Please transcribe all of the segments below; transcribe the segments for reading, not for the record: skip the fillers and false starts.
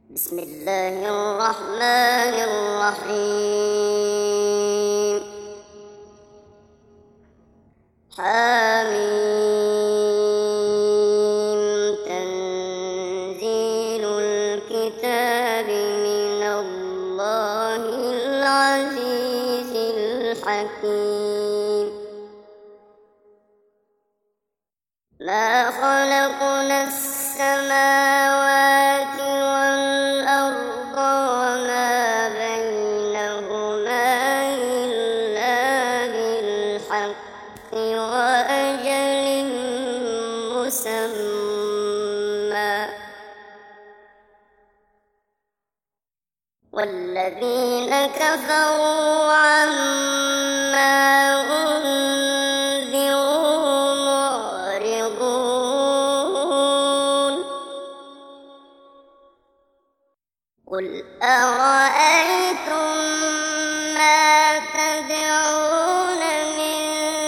بسم الله الرحمن الرحيم. حميم. تنزيل الكتاب من الله العزيز الحكيم. ما خلقنا السماوات والأرض وما بينهما إلا بالحق وأجل مسمى، والذين كفروا عما أنذروا معرضون. قل أرأيتم ما تدعون من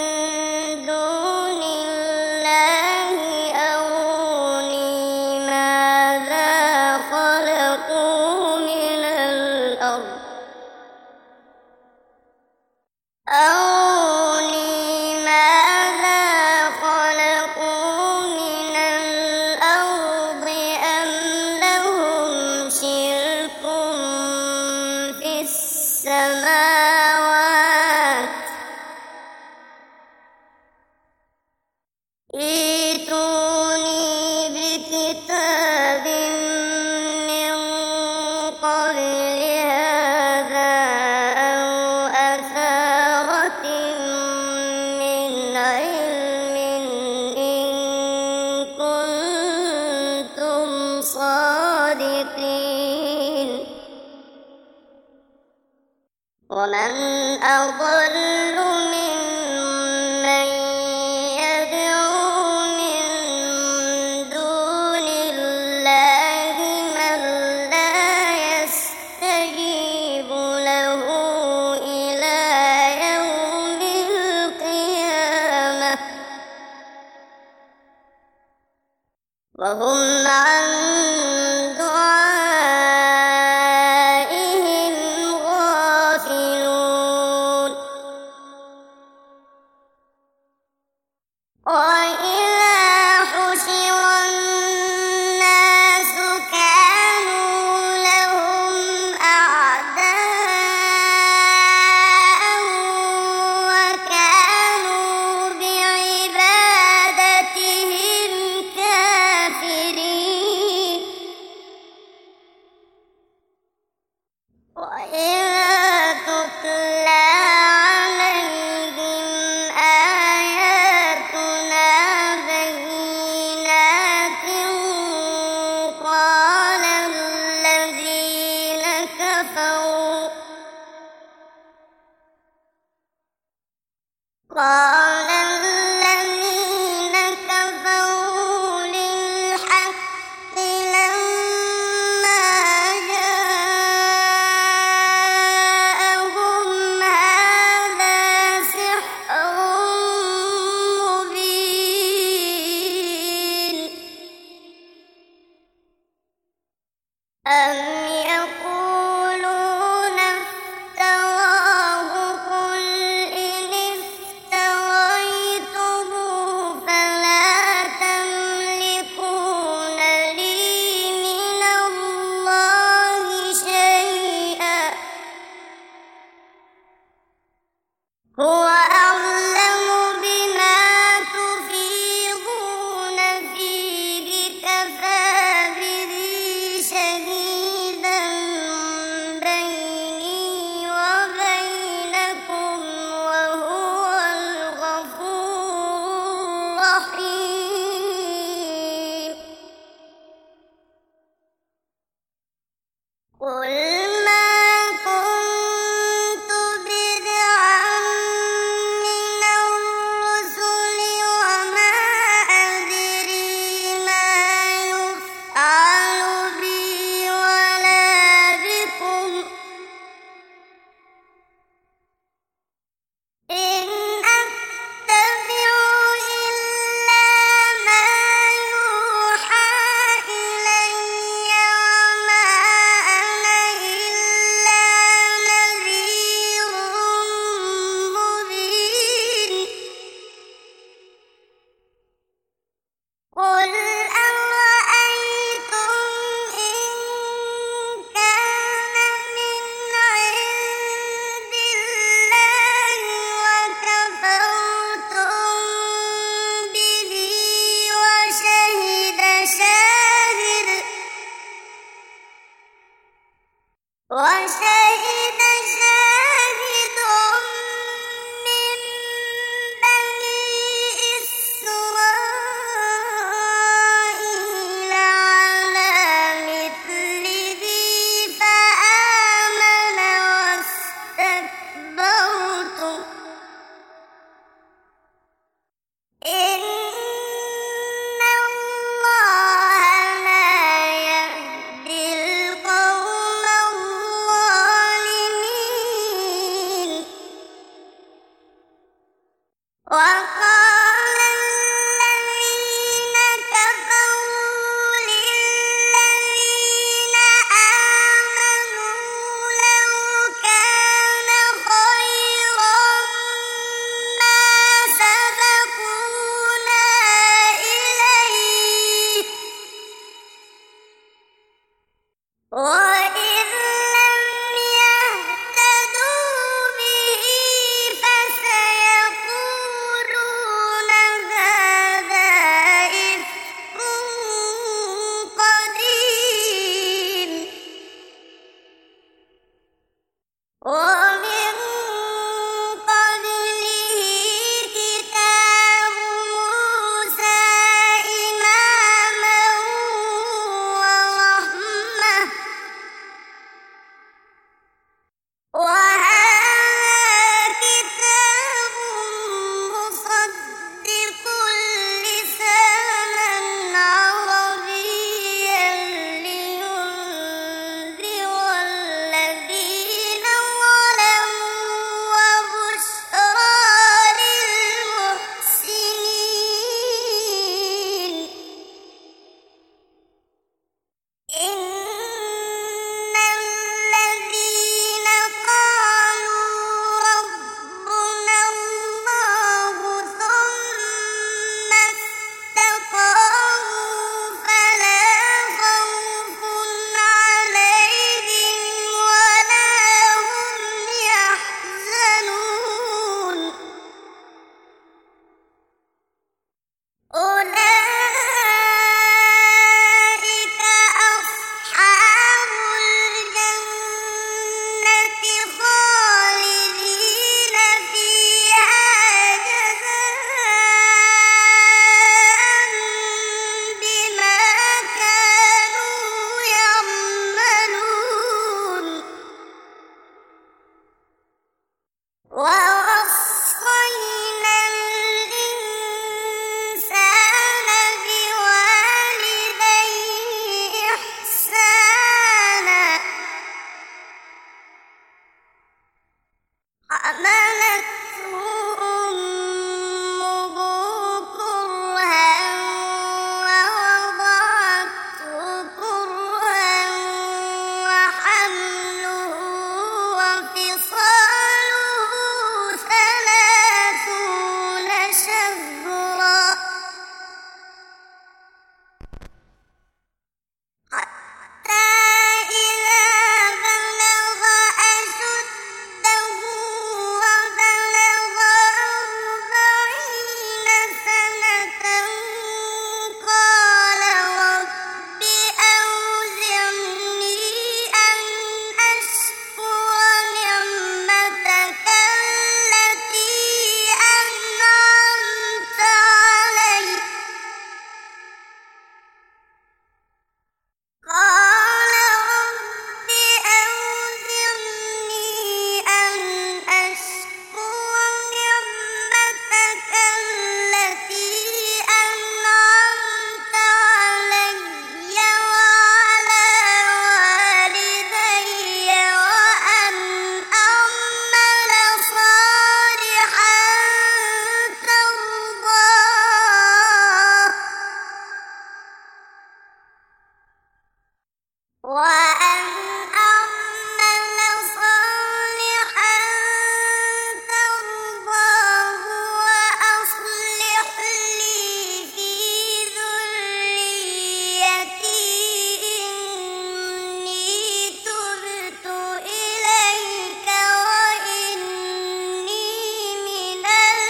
دون الله أروني ماذا خلقوا من الأرض أم لهم شرك في السماوات. ائتوني بكتاب من قبل هذا أو أثارة من علم إن كنتم صادقين. ومن أضل ممن يدعو من دون الله من لا يستجيب له إلى يوم القيامة وهم عن دعائهم غافلون. وإذا حشر الناس كانوا لهم أعداء وكانوا بعبادتهم كافرين. وإذا تتلى عليهم آياتنا بينات قال الذين كفروا للحق لما جاءهم هذا سحر مبين. أم يقولون افتراه قل إن افتريته فلا تملكون لي من الله شيئا هو أعلم بما تفيضون فيه كفى به شهيدا وإذ لم يهتدوا به فسيقولون هذا إفك قديم ومن قبله كتاب موسى إماما ورحمة وهذا كتاب مصدق لسانا عربيا لينذر الذين ظلموا وبشرى للمحسنين إن الذين قالوا ربنا الله ثم استقاموا فلا خوف عليهم ولا هم يحزنون أولئك أصحاب الجنة خالدين فيها جزاء بما كانوا يعملون ووصينا الإنسان بوالديه إحسانا حملته أمه كرها ووضعته كرها وحمله وفصاله 30 شهرا حتى إذا بلغ أشده وبلغ 40 سنة قال رب أوزعني أن أشكر نعمتك التي أنعمت علي قال رب أوزعني أن أشكر نعمتك التي أنعمت علي وعلى والدي وأن أعمل صالحا ترضاه وأن أعمل صالحا ترضاه وأصلح لي في ذريتي إني تبت إليك وإني من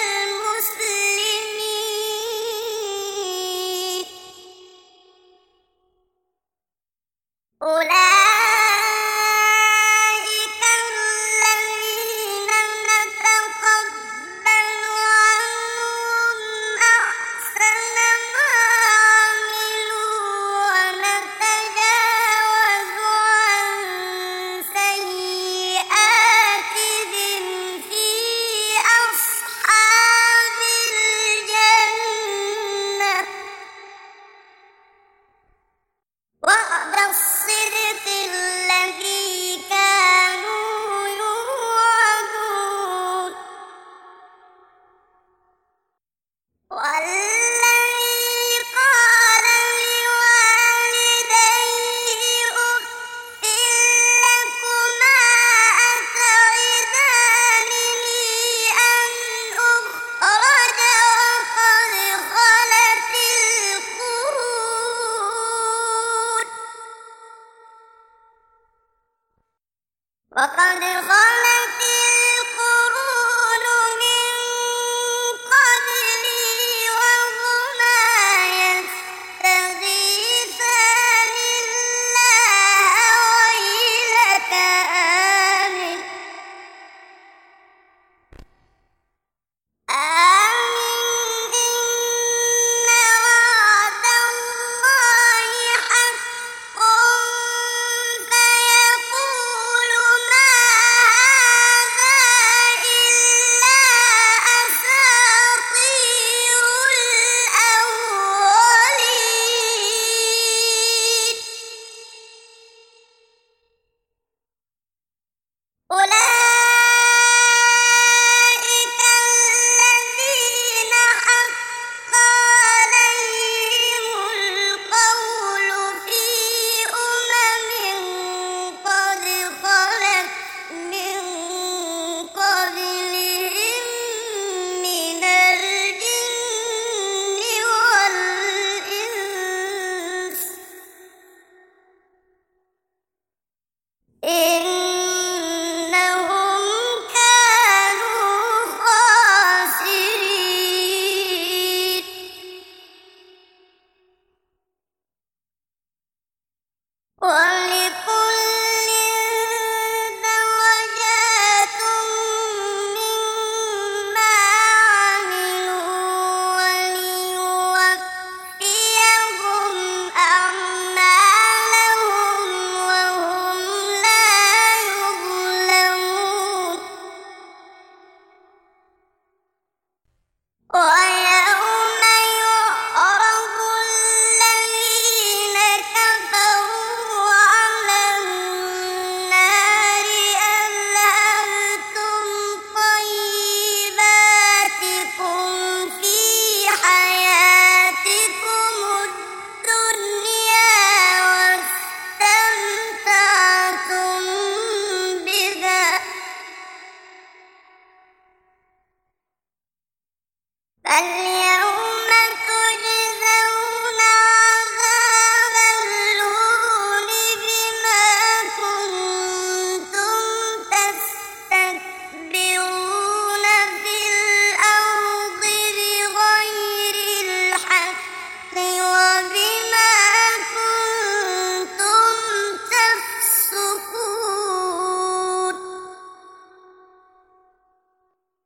المسلمين أولئك الذين نتقبل عنهم أحسن ما عملوا ونتجاوز عن سيئاتهم في أصحاب الجنة وعد الصدق قد خلت القرون من قبلي وهما يستغيثان الله ويلك آمن إن وعد الله حق فيقول ما هذا إلا أساطير الأولين أولئك الذين حق عليهم القول في قد خلت من قبلهم من الجن والإنس